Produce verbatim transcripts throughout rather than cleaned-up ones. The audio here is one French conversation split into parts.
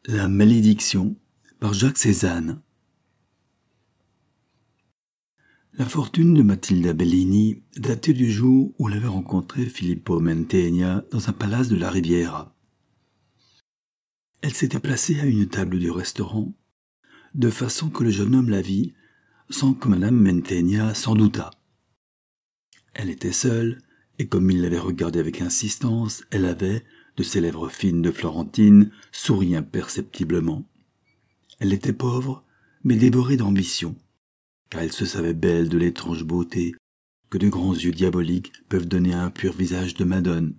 La malédiction par Jacques Cézanne. La fortune de Matilda Bellini datait du jour où l'avait rencontré Filippo Mantegna dans un palace de la Riviera. Elle s'était placée à une table du restaurant, de façon que le jeune homme la vit, sans que madame Mantegna s'en doutât. Elle était seule, et comme il l'avait regardée avec insistance, elle avait, de ses lèvres fines de Florentine, souri imperceptiblement. Elle était pauvre, mais dévorée d'ambition, car elle se savait belle de l'étrange beauté que de grands yeux diaboliques peuvent donner à un pur visage de Madone.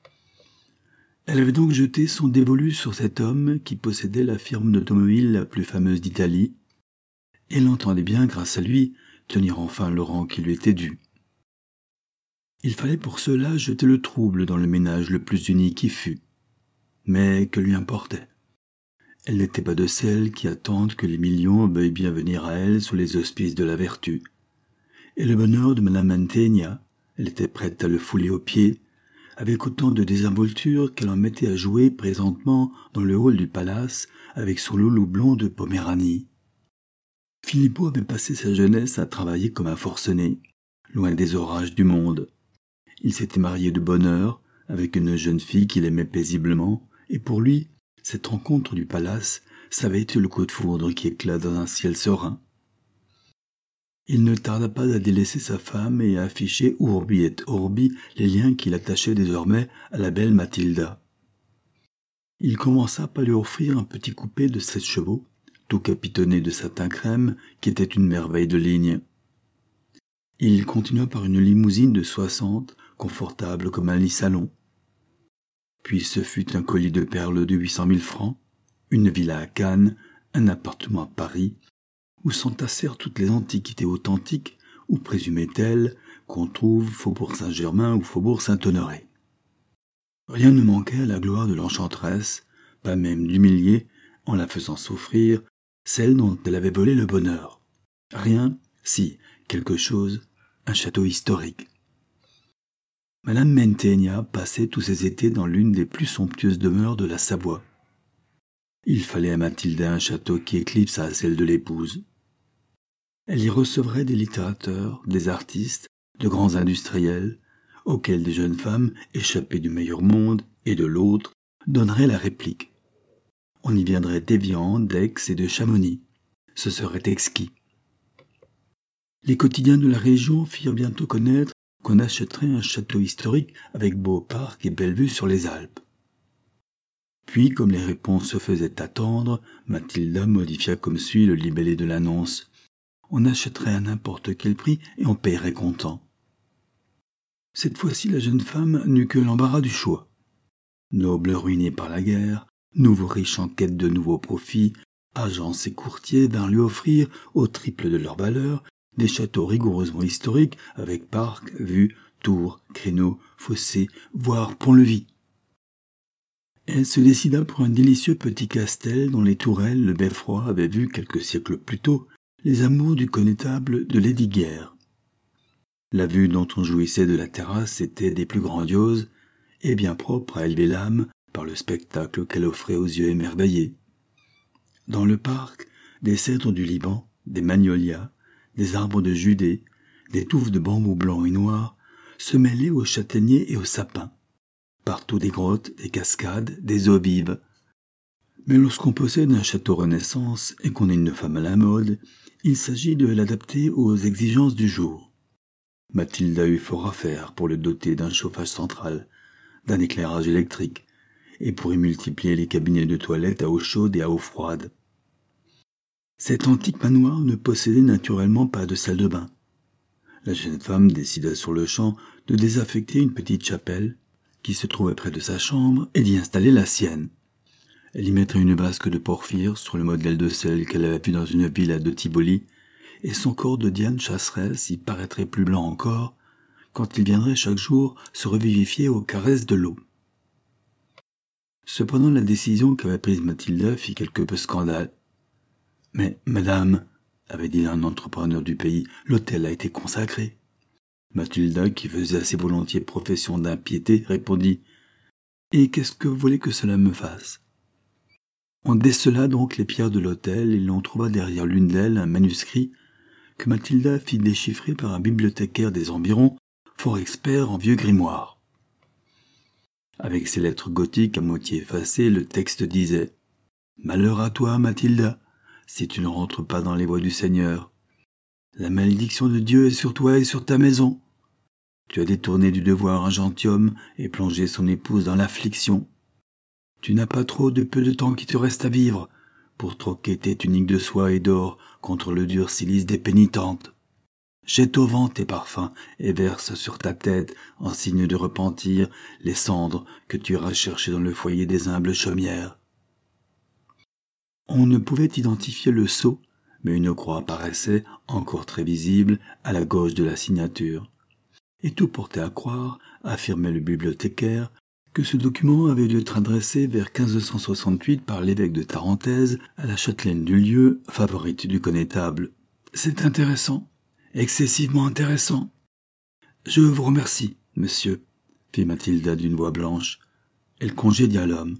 Elle avait donc jeté son dévolu sur cet homme qui possédait la firme d'automobile la plus fameuse d'Italie, et l'entendait bien, grâce à lui, tenir enfin le rang qui lui était dû. Il fallait pour cela jeter le trouble dans le ménage le plus uni qui fût. Mais que lui importait? Elle n'était pas de celles qui attendent que les millions veuillent bien venir à elle sous les auspices de la vertu. Et le bonheur de madame Mantegna, elle était prête à le fouler aux pieds, avec autant de désinvolture qu'elle en mettait à jouer présentement dans le hall du palace avec son loulou blond de Poméranie. Filippo avait passé sa jeunesse à travailler comme un forcené, loin des orages du monde. Il s'était marié de bonne heure avec une jeune fille qu'il aimait paisiblement, et pour lui, cette rencontre du palace, ça avait été le coup de foudre qui éclate dans un ciel serein. Il ne tarda pas à délaisser sa femme et à afficher urbi et orbi les liens qui l'attachaient désormais à la belle Matilda. Il commença par lui offrir un petit coupé de sept chevaux, tout capitonné de satin crème, qui était une merveille de ligne. Il continua par une limousine de soixante, confortable comme un lit salon. Puis ce fut un collier de perles de huit cent mille francs, une villa à Cannes, un appartement à Paris, où s'entassèrent toutes les antiquités authentiques, ou présumées telles, qu'on trouve Faubourg Saint-Germain ou Faubourg Saint-Honoré. Rien ne manquait à la gloire de l'enchanteresse, pas même d'humilier, en la faisant souffrir, celle dont elle avait volé le bonheur. Rien, si, quelque chose, un château historique. Madame Mantegna passait tous ses étés dans l'une des plus somptueuses demeures de la Savoie. Il fallait à Matilda un château qui éclipsât celle de l'épouse. Elle y recevrait des littérateurs, des artistes, de grands industriels, auxquels des jeunes femmes, échappées du meilleur monde et de l'autre, donneraient la réplique. On y viendrait d'Évian, d'Aix et de Chamonix. Ce serait exquis. Les quotidiens de la région firent bientôt connaître qu'on achèterait un château historique avec beau parc et belle vue sur les Alpes. Puis, comme les réponses se faisaient attendre, Matilda modifia comme suit le libellé de l'annonce. On achèterait à n'importe quel prix et on paierait comptant. Cette fois-ci, la jeune femme n'eut que l'embarras du choix. Noble ruiné par la guerre, nouveau riche en quête de nouveaux profits, agents et courtiers vinrent lui offrir, au triple de leur valeur, des châteaux rigoureusement historiques avec parcs, vues, tours, créneaux, fossés, voire pont-levis. Elle se décida pour un délicieux petit castel dont les tourelles, le beffroi, avaient vu quelques siècles plus tôt les amours du connétable de Lesdiguières. La vue dont on jouissait de la terrasse était des plus grandioses et bien propre à élever l'âme par le spectacle qu'elle offrait aux yeux émerveillés. Dans le parc, des cèdres du Liban, des magnolias, des arbres de Judée, des touffes de bambous blancs et noirs, se mêlaient aux châtaigniers et aux sapins. Partout des grottes, des cascades, des eaux vives. Mais lorsqu'on possède un château Renaissance et qu'on est une femme à la mode, il s'agit de l'adapter aux exigences du jour. Matilda eut fort à faire pour le doter d'un chauffage central, d'un éclairage électrique, et pour y multiplier les cabinets de toilette à eau chaude et à eau froide. Cet antique manoir ne possédait naturellement pas de salle de bain. La jeune femme décida sur le champ de désaffecter une petite chapelle qui se trouvait près de sa chambre et d'y installer la sienne. Elle y mettrait une vasque de porphyre sur le modèle de celle qu'elle avait vue dans une villa de Tivoli, et son corps de Diane chasseresse y paraîtrait plus blanc encore quand il viendrait chaque jour se revivifier aux caresses de l'eau. Cependant, la décision qu'avait prise Matilda fit quelque peu scandale. « Mais, madame, avait dit un entrepreneur du pays, l'hôtel a été consacré. » Matilda, qui faisait assez volontiers profession d'impiété, répondit « Et qu'est-ce que vous voulez que cela me fasse ?» On décela donc les pierres de l'autel et l'on trouva derrière l'une d'elles un manuscrit que Mathilda fit déchiffrer par un bibliothécaire des environs, fort expert en vieux grimoires. Avec ses lettres gothiques à moitié effacées, le texte disait « Malheur à toi, Mathilda, si tu ne rentres pas dans les voies du Seigneur. La malédiction de Dieu est sur toi et sur ta maison. Tu as détourné du devoir un gentilhomme et plongé son épouse dans l'affliction. Tu n'as pas trop de peu de temps qui te reste à vivre pour troquer tes tuniques de soie et d'or contre le dur cilice des pénitentes. Jette au vent tes parfums et verse sur ta tête, en signe de repentir, les cendres que tu iras chercher dans le foyer des humbles chaumières. » On ne pouvait identifier le sceau, mais une croix apparaissait, encore très visible, à la gauche de la signature. Et tout portait à croire, affirmait le bibliothécaire, que ce document avait dû être adressé vers quinze cent soixante-huit par l'évêque de Tarentaise à la châtelaine du lieu, favorite du connétable. « C'est intéressant, excessivement intéressant. Je vous remercie, monsieur, » fit Mathilda d'une voix blanche. Elle congédia l'homme.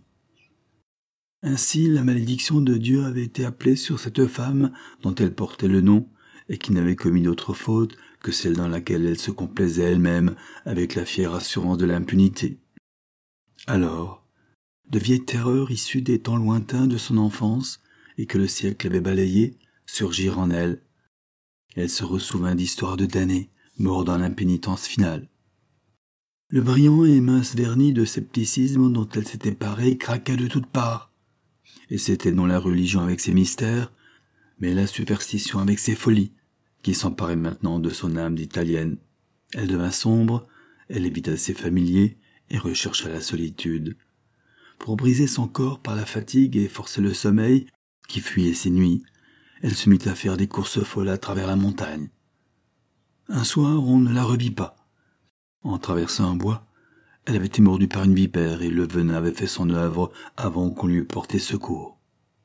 Ainsi, la malédiction de Dieu avait été appelée sur cette femme dont elle portait le nom et qui n'avait commis d'autre faute que celle dans laquelle elle se complaisait elle-même avec la fière assurance de l'impunité. Alors, de vieilles terreurs issues des temps lointains de son enfance et que le siècle avait balayées surgirent en elle. Elle se ressouvint d'histoires de damnés, morts dans l'impénitence finale. Le brillant et mince vernis de scepticisme dont elle s'était parée craquait de toutes parts. Et c'était non la religion avec ses mystères, mais la superstition avec ses folies, qui s'emparait maintenant de son âme d'italienne. Elle devint sombre, elle évita ses familiers et rechercha la solitude. Pour briser son corps par la fatigue et forcer le sommeil qui fuyait ses nuits, elle se mit à faire des courses folles à travers la montagne. Un soir, on ne la revit pas. En traversant un bois, elle avait été mordue par une vipère et le venin avait fait son œuvre avant qu'on lui eût porté secours.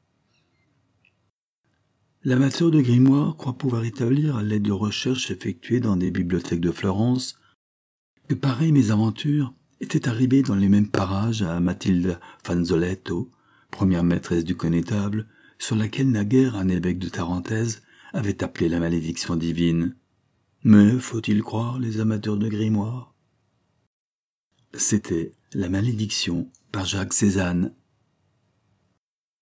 L'amateur de grimoire croit pouvoir établir, à l'aide de recherches effectuées dans des bibliothèques de Florence, que pareilles mésaventures étaient arrivées dans les mêmes parages à Mathilde Fanzoletto, première maîtresse du connétable, sur laquelle naguère un évêque de Tarentaise avait appelé la malédiction divine. Mais faut-il croire les amateurs de grimoire ? C'était La Malédiction par Jacques Cézanne.